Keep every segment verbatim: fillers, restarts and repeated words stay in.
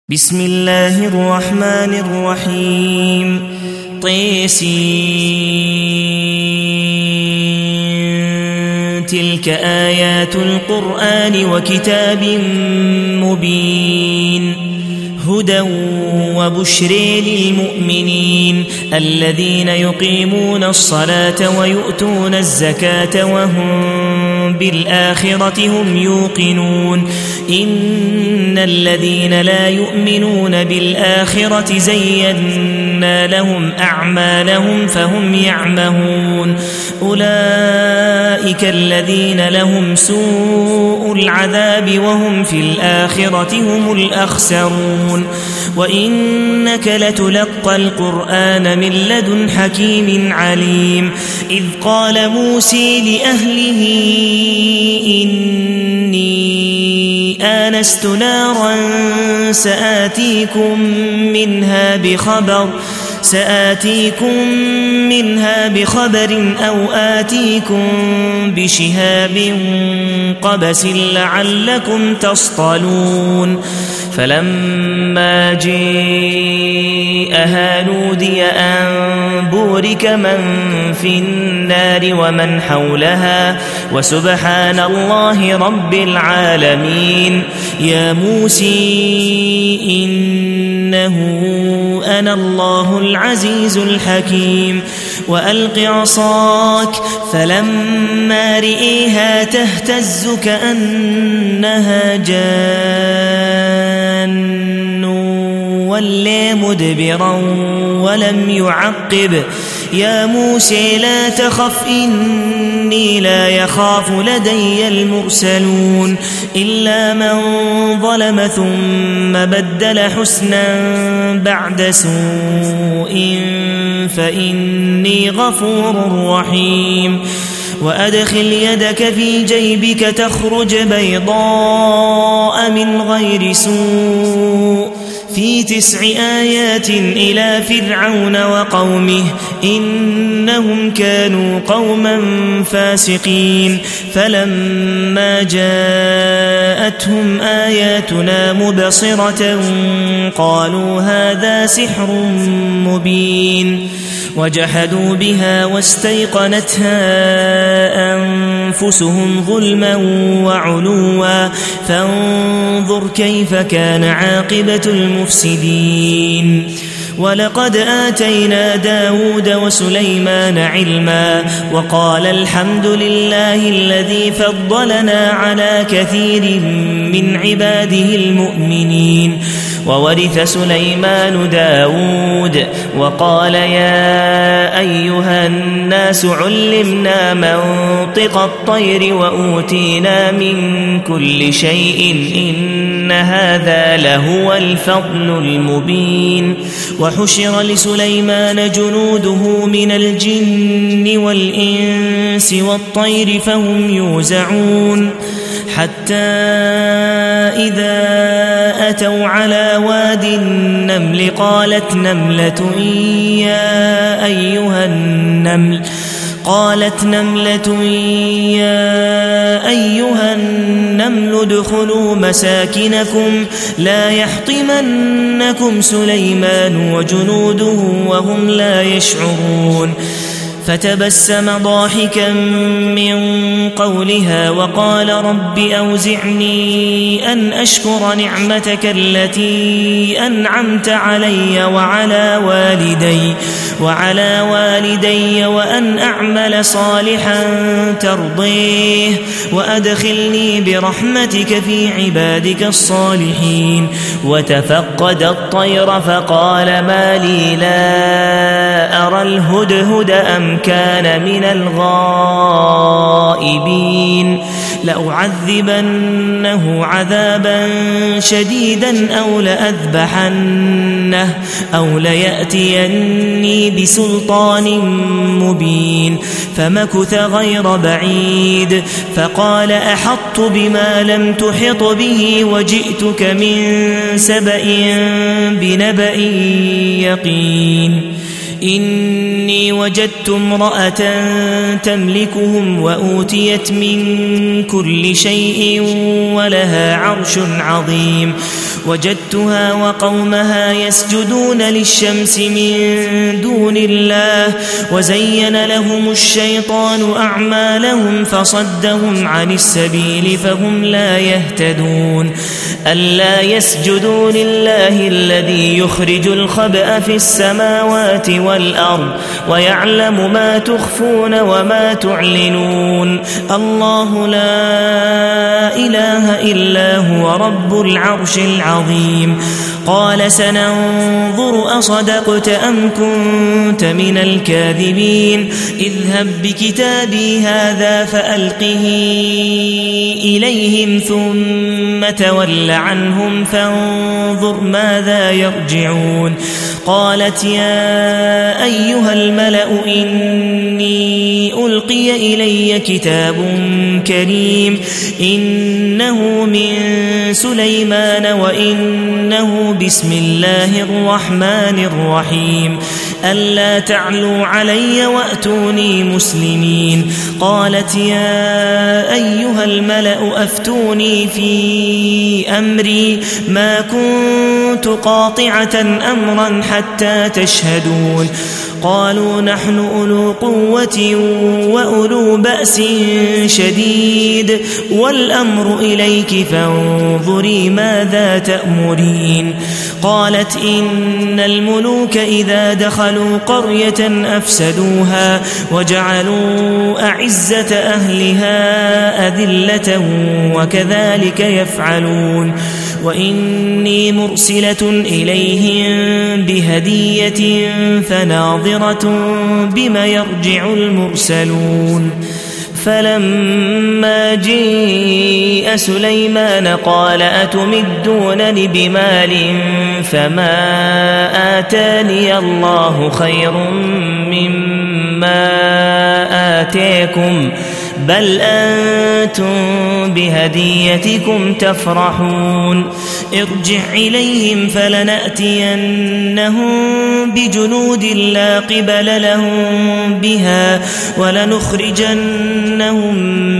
بسم الله الرحمن الرحيم طيسين تلك آيات القرآن وكتاب مبين هدى وبشر للمؤمنين الذين يقيمون الصلاة ويؤتون الزكاة وهم بالآخرة هم يوقنون إن الذين لا يؤمنون بالآخرة زينا لهم أعمالهم فهم يعمهون أولئك الذين لهم سوء العذاب وهم في الآخرة هم الأخسرون وإنك لتلقى القرآن من لدن حكيم عليم إذ قال موسى لأهله إني آنست نارا سآتيكم منها بخبر سآتيكم منها بخبر أو آتيكم بشهاب قبس لعلكم تصطلون فلما جاءها نودي أن بورك من في النار ومن حولها وسبحان الله رب العالمين يا موسى إنه أنا الله العزيز الحكيم وألق عصاك فلما رئيها تهتز كأنها جان ولى مدبرا ولم يعقب يا موسى لا تخف إني لا يخاف لدي المرسلون إلا من ظلم ثم بدل حسنا بعد سوء فإني غفور رحيم وأدخل يدك في جيبك تخرج بيضاء من غير سوء في تسع آيات إلى فرعون وقومه إنهم كانوا قوما فاسقين فلما جاءتهم آياتنا مبصرة قالوا هذا سحر مبين وجحدوا بها واستيقنتها أنفسهم ظلما وعلوا فانظر كيف كان عاقبة المفسدين ولقد آتينا داود وسليمان علما وقال الحمد لله الذي فضلنا على كثير من عباده المؤمنين وورث سليمان داود وقال يا أيها الناس علمنا منطق الطير وأوتينا من كل شيء إن هذا لهو الفضل المبين وحشر لسليمان جنوده من الجن والإنس والطير فهم يوزعون حتى إذا أتوا على واد النمل قالت نملة يا أيها النمل قالت نملة يا أيها النمل ادخلوا مساكنكم لا يحطمنكم سليمان وجنوده وهم لا يشعرون فتبسم ضاحكا من قولها وقال رب أوزعني أن أشكر نعمتك التي أنعمت علي وعلى والدي وعلى والدي وأن أعمل صالحا ترضيه وأدخلني برحمتك في عبادك الصالحين وتفقد الطير فقال ما لي لا أرى الهدهد أم كان من الغائبين لأعذبنه عذابا شديدا أو لأذبحنه أو ليأتيني بسلطان مبين فمكث غير بعيد فقال أحطت بما لم تحط به وجئتك من سبأ بنبأ يقين إني وجدت امرأة تملكهم وأوتيت من كل شيء ولها عرش عظيم وجدتها وقومها يسجدون للشمس من دون الله وزين لهم الشيطان أعمالهم فصدهم عن السبيل فهم لا يهتدون ألا يسجدوا لله الذي يخرج الخبأ في السماوات والأرض ويعلم ما تخفون وما تعلنون الله لا إله إلا هو رب العرش العظيم قال سننظر أصدقت أم كنت من الكاذبين اذهب بكتابي هذا فألقه إليهم ثم تول عنهم فانظر ماذا يرجعون قالت يا أيها الملأ إني ألقي إلي كتاب كريم إنه من سليمان وإنه بسم الله الرحمن الرحيم ألا تعلوا علي وأتوني مسلمين قالت يا أيها الملأ أفتوني في أمري ما كنت قاطعة أمرا حتى تشهدون قالوا نحن أولو قوة وأولو بأس شديد والأمر إليك فانظري ماذا تأمرين قالت إن الملوك إذا دخلوا قرية أفسدوها وجعلوا أعزة أهلها أذلة وكذلك يفعلون وإني مرسلة إليهم بهدية فناظرة بما يرجع المرسلون فلما جيء سليمان قال أتمدونني بمال فما آتاني الله خير مما آتيكم بل أنتم بهديتكم تفرحون ارجع إليهم فلنأتينهم بجنود لا قبل لهم بها ولنخرجنهم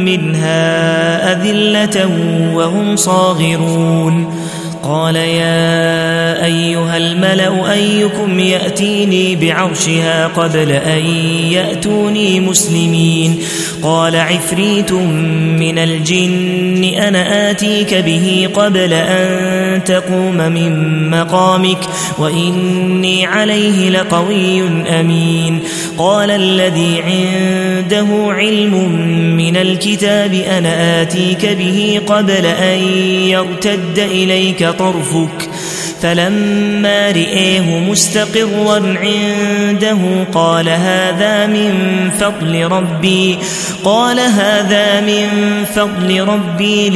منها أذلة وهم صاغرون قال يا أيها الملأ أيكم يأتيني بعرشها قبل أن يأتوني مسلمين قال عفريت من الجن أنا آتيك به قبل أن تقوم من مقامك وإني عليه لقوي أمين قال الذي عنده علم من الكتاب أنا آتيك به قبل أن يرتد إليك طرفك فلما رئيه مستقرا عنده قال هذا من فضل ربي قال هذا من فضل ربي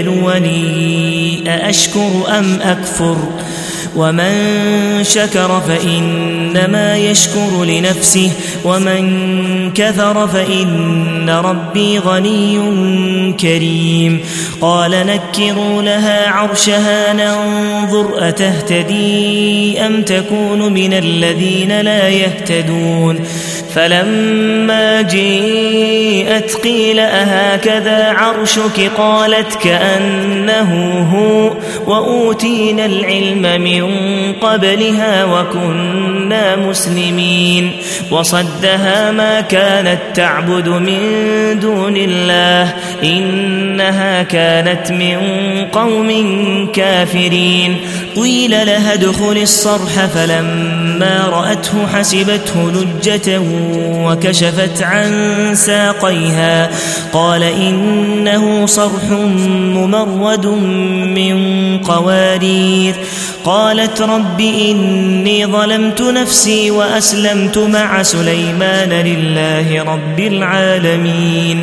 ليبلوني أأشكر أم أكفر ومن شكر فإنما يشكر لنفسه ومن كفر فإن ربي غني كريم قال نكروا لها عرشها ننظر أتهتدي أم تكون من الذين لا يهتدون فلما جيءت قيل أهكذا عرشك قالت كأنه هو وأوتينا العلم من قبلها وكنا مسلمين وصدها ما كانت تعبد من دون الله إنها كانت من قوم كافرين قيل لها ادخل الصرح فلما رأته حسبته لجة وكشفت عن ساقيها قال إنه صرح ممرد من قوارير قالت رب إني ظلمت نفسي وأسلمت مع سليمان لله رب العالمين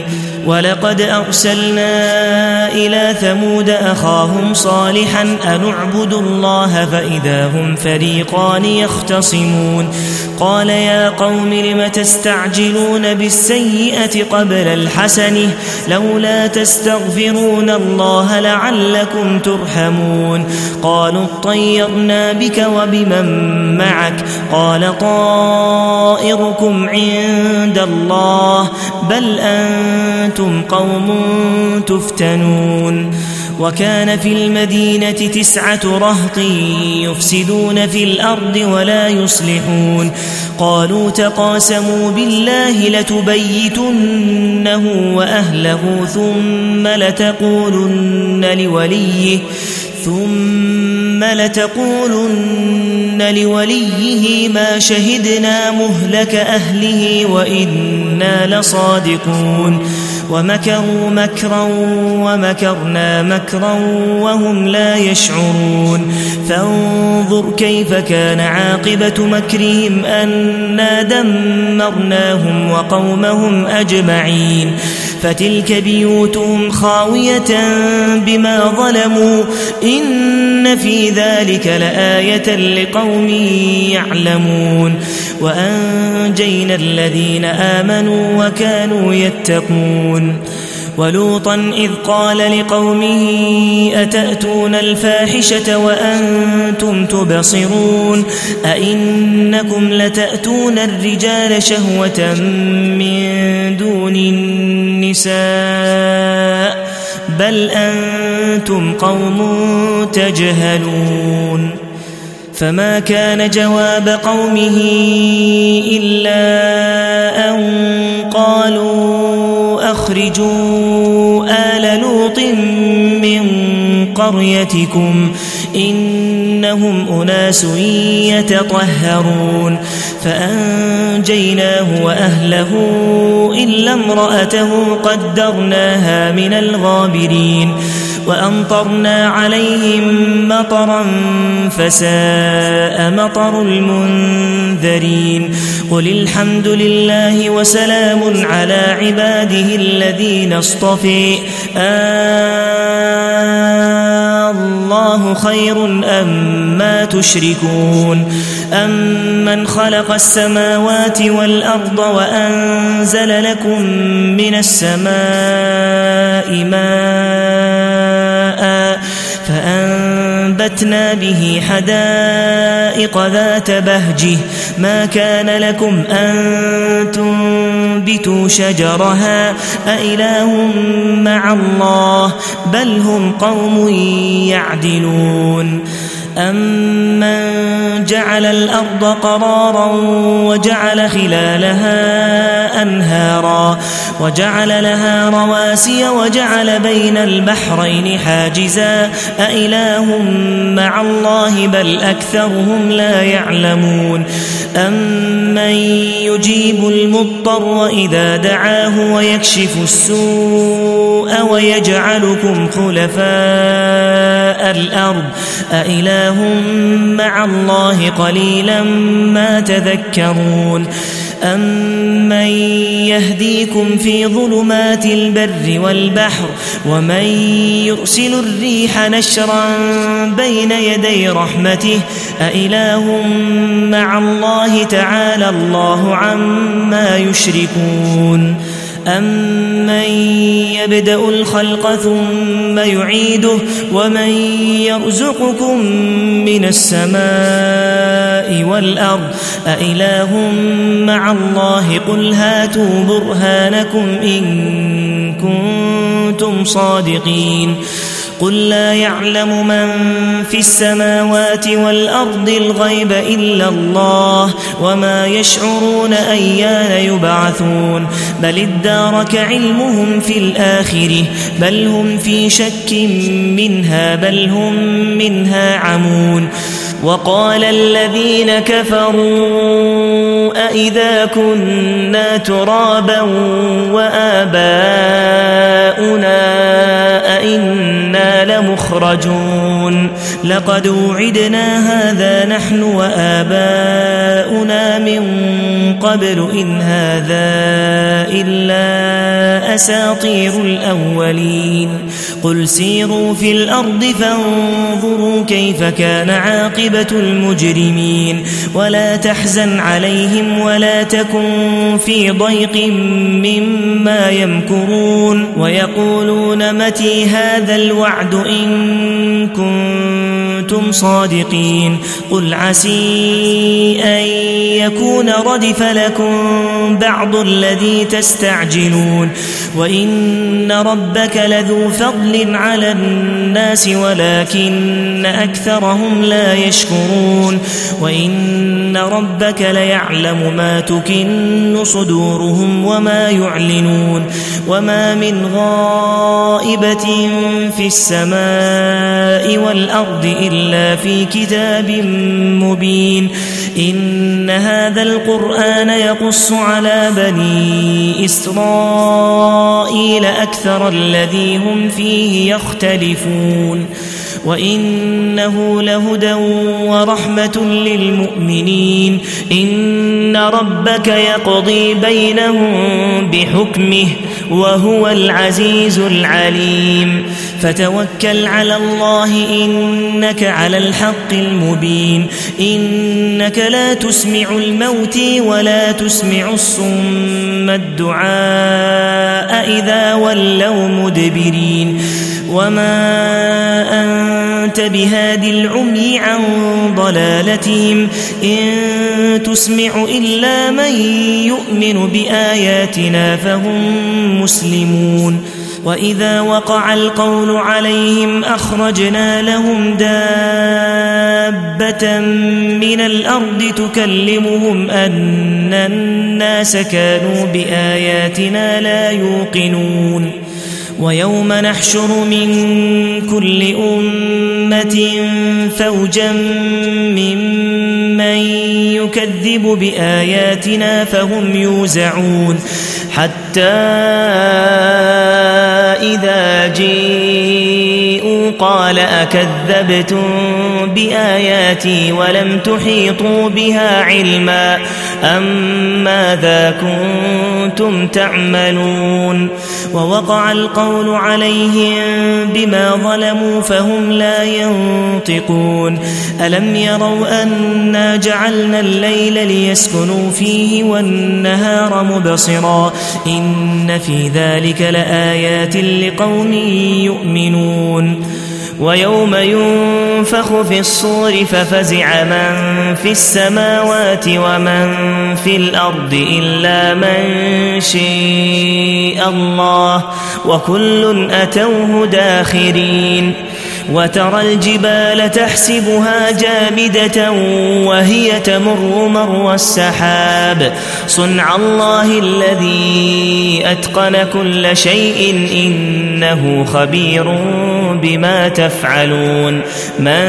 ولقد أرسلنا إلى ثمود أخاهم صالحا أن اعبدوا الله فإذا هم فريقان يختصمون قال يا قوم لم تستعجلون بالسيئة قبل الحسنة لولا تستغفرون الله لعلكم ترحمون قالوا اطيرنا بك وبمن معك قال طائركم عند الله بل أنتم قوم تفتنون وكان في المدينة تسعة رهط يفسدون في الأرض ولا يصلحون قالوا تقاسموا بالله لتبيتنه وأهله ثم لتقولن لوليه ثم لتقولن لوليه ما شهدنا مهلك أهله وإنا لصادقون ومكروا مكرا ومكرنا مكرا وهم لا يشعرون فانظر كيف كان عاقبة مكرهم أنا دمرناهم وقومهم أجمعين فتلك بيوتهم خاوية بما ظلموا إن في ذلك لآية لقوم يعلمون وأنجينا الذين آمنوا وكانوا يتقون ولوطا إذ قال لقومه أتأتون الفاحشة وأنتم تبصرون أئنكم لتأتون الرجال شهوة من دون النساء بل أنتم قوم تجهلون فما كان جواب قومه إلا أن قالوا أخرجوا آل لوط من قريتكم إنهم أناس يتطهرون فأنجيناه وأهله إلا امرأته قدرناها من الغابرين وأمطرنا عليهم مطرا فساء مطر المنذرين قل الحمد لله وسلام على عباده الذين اصطفى آه الله خير أما تشركون أمن خلق السماوات والأرض وأنزل لكم من السماء ماء فأنبتنا به حدائق ذات بهجه ما كان لكم أن تنبتوا شجرها أإله مع الله بل هم قوم يعدلون أمن جعل الأرض قرارا وجعل خلالها أنهارا وجعل لها رواسي وجعل بين البحرين حاجزا أإله مع الله بل أكثرهم لا يعلمون أمن يجيب المضطر إذا دعاه ويكشف السوء ويجعلكم خلفاء الأرض أإله مع الله قليلا ما تذكرون أمن يهديكم في ظلمات البر والبحر ومن يرسل الريح نشرا بين يدي رحمته أإله مع الله تعالى الله عما يشركون أمن يبدأ الخلق ثم يعيده ومن يرزقكم من السماء والأرض أإله مع الله قل هاتوا برهانكم إن كنتم صادقين قل لا يعلم من في السماوات والأرض الغيب إلا الله وما يشعرون أيان يبعثون بل ادارك علمهم في الآخرة بل هم في شك منها بل هم منها عمون وقال الذين كفروا أئذا كنا ترابا وآباؤنا أئنا لمخرجون لقد وعدنا هذا نحن وآباؤنا من قبل إن هذا إلا أساطير الأولين قل سيروا في الأرض فانظروا كيف كان عاقبة المجرمين ولا تحزن عليهم ولا تكن في ضيق مما يمكرون ويقولون متى هذا الوعد إن كنتم صادقين قل عسي أن يكون ردف لكم بعض الذي تستعجلون وإن ربك لذو فضل على الناس ولكن أكثرهم لا يشكرون وإن ربك ليعلم ما تكن صدورهم وما يعلنون وما من غائبة في السماء والأرض إلا في كتاب مبين إن هذا القرآن يقص على بني إسرائيل أكثر الذي هم فيه يختلفون وإنه لهدى ورحمة للمؤمنين إن ربك يقضي بينهم بحكمه وهو العزيز العليم فتوكل على الله إنك على الحق المبين إنك لا تسمع الموت ولا تسمع الصم الدعاء إذا ولوا مدبرين وما أنت بهادي العمي عن ضلالتهم إن تسمع إلا من يؤمن بآياتنا فهم مسلمون وإذا وقع القول عليهم أخرجنا لهم دابة من الأرض تكلمهم أن الناس كانوا بآياتنا لا يوقنون ويوم نحشر من كل أمة فوجا ممن يكذب بآياتنا فهم يوزعون حتى إذا جيءوا قال أكذبتم بآياتي ولم تحيطوا بها علما أم ماذا كنتم تعملون ووقع القول عليهم بما ظلموا فهم لا ينطقون ألم يروا أنا جعلنا الليل ليسكنوا فيه والنهار مبصرا إن في ذلك لآيات لقوم يؤمنون ويوم ينفخ في الصور ففزع من في السماوات ومن في الأرض إلا من شاء الله وكل أتوه داخرين وترى الجبال تحسبها جامدة وهي تمر مر السحاب صنع الله الذي أتقن كل شيء إنه خبير بما تفعلون من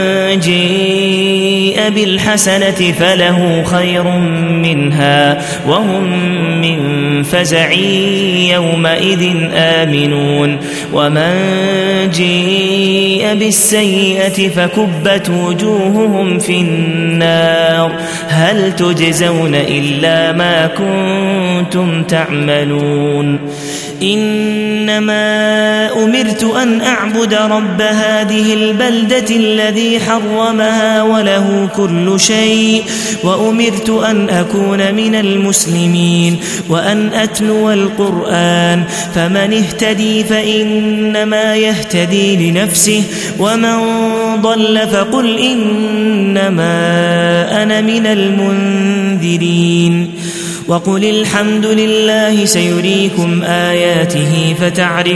جيء بالحسنة فله خير منها وهم من فزع يومئذ آمنون ومن جيء بالسيئة فكبت وجوههم في النار هل تجزون إلا ما كنتم تعملون إنما أمرت أن أعبد رب هذه البلدة الذي حرمها وله كل شيء وأمرت أن أكون من المسلمين وأن أتلو القرآن فمن اهتدي فإنما يهتدي لنفسه ومن ضل فقل إنما أنا من المنذرين وقل الحمد لله سيريكم آياته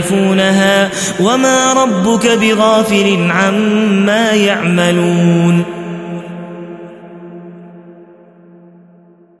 فتعرفونها وما ربك بغافل عما يعملون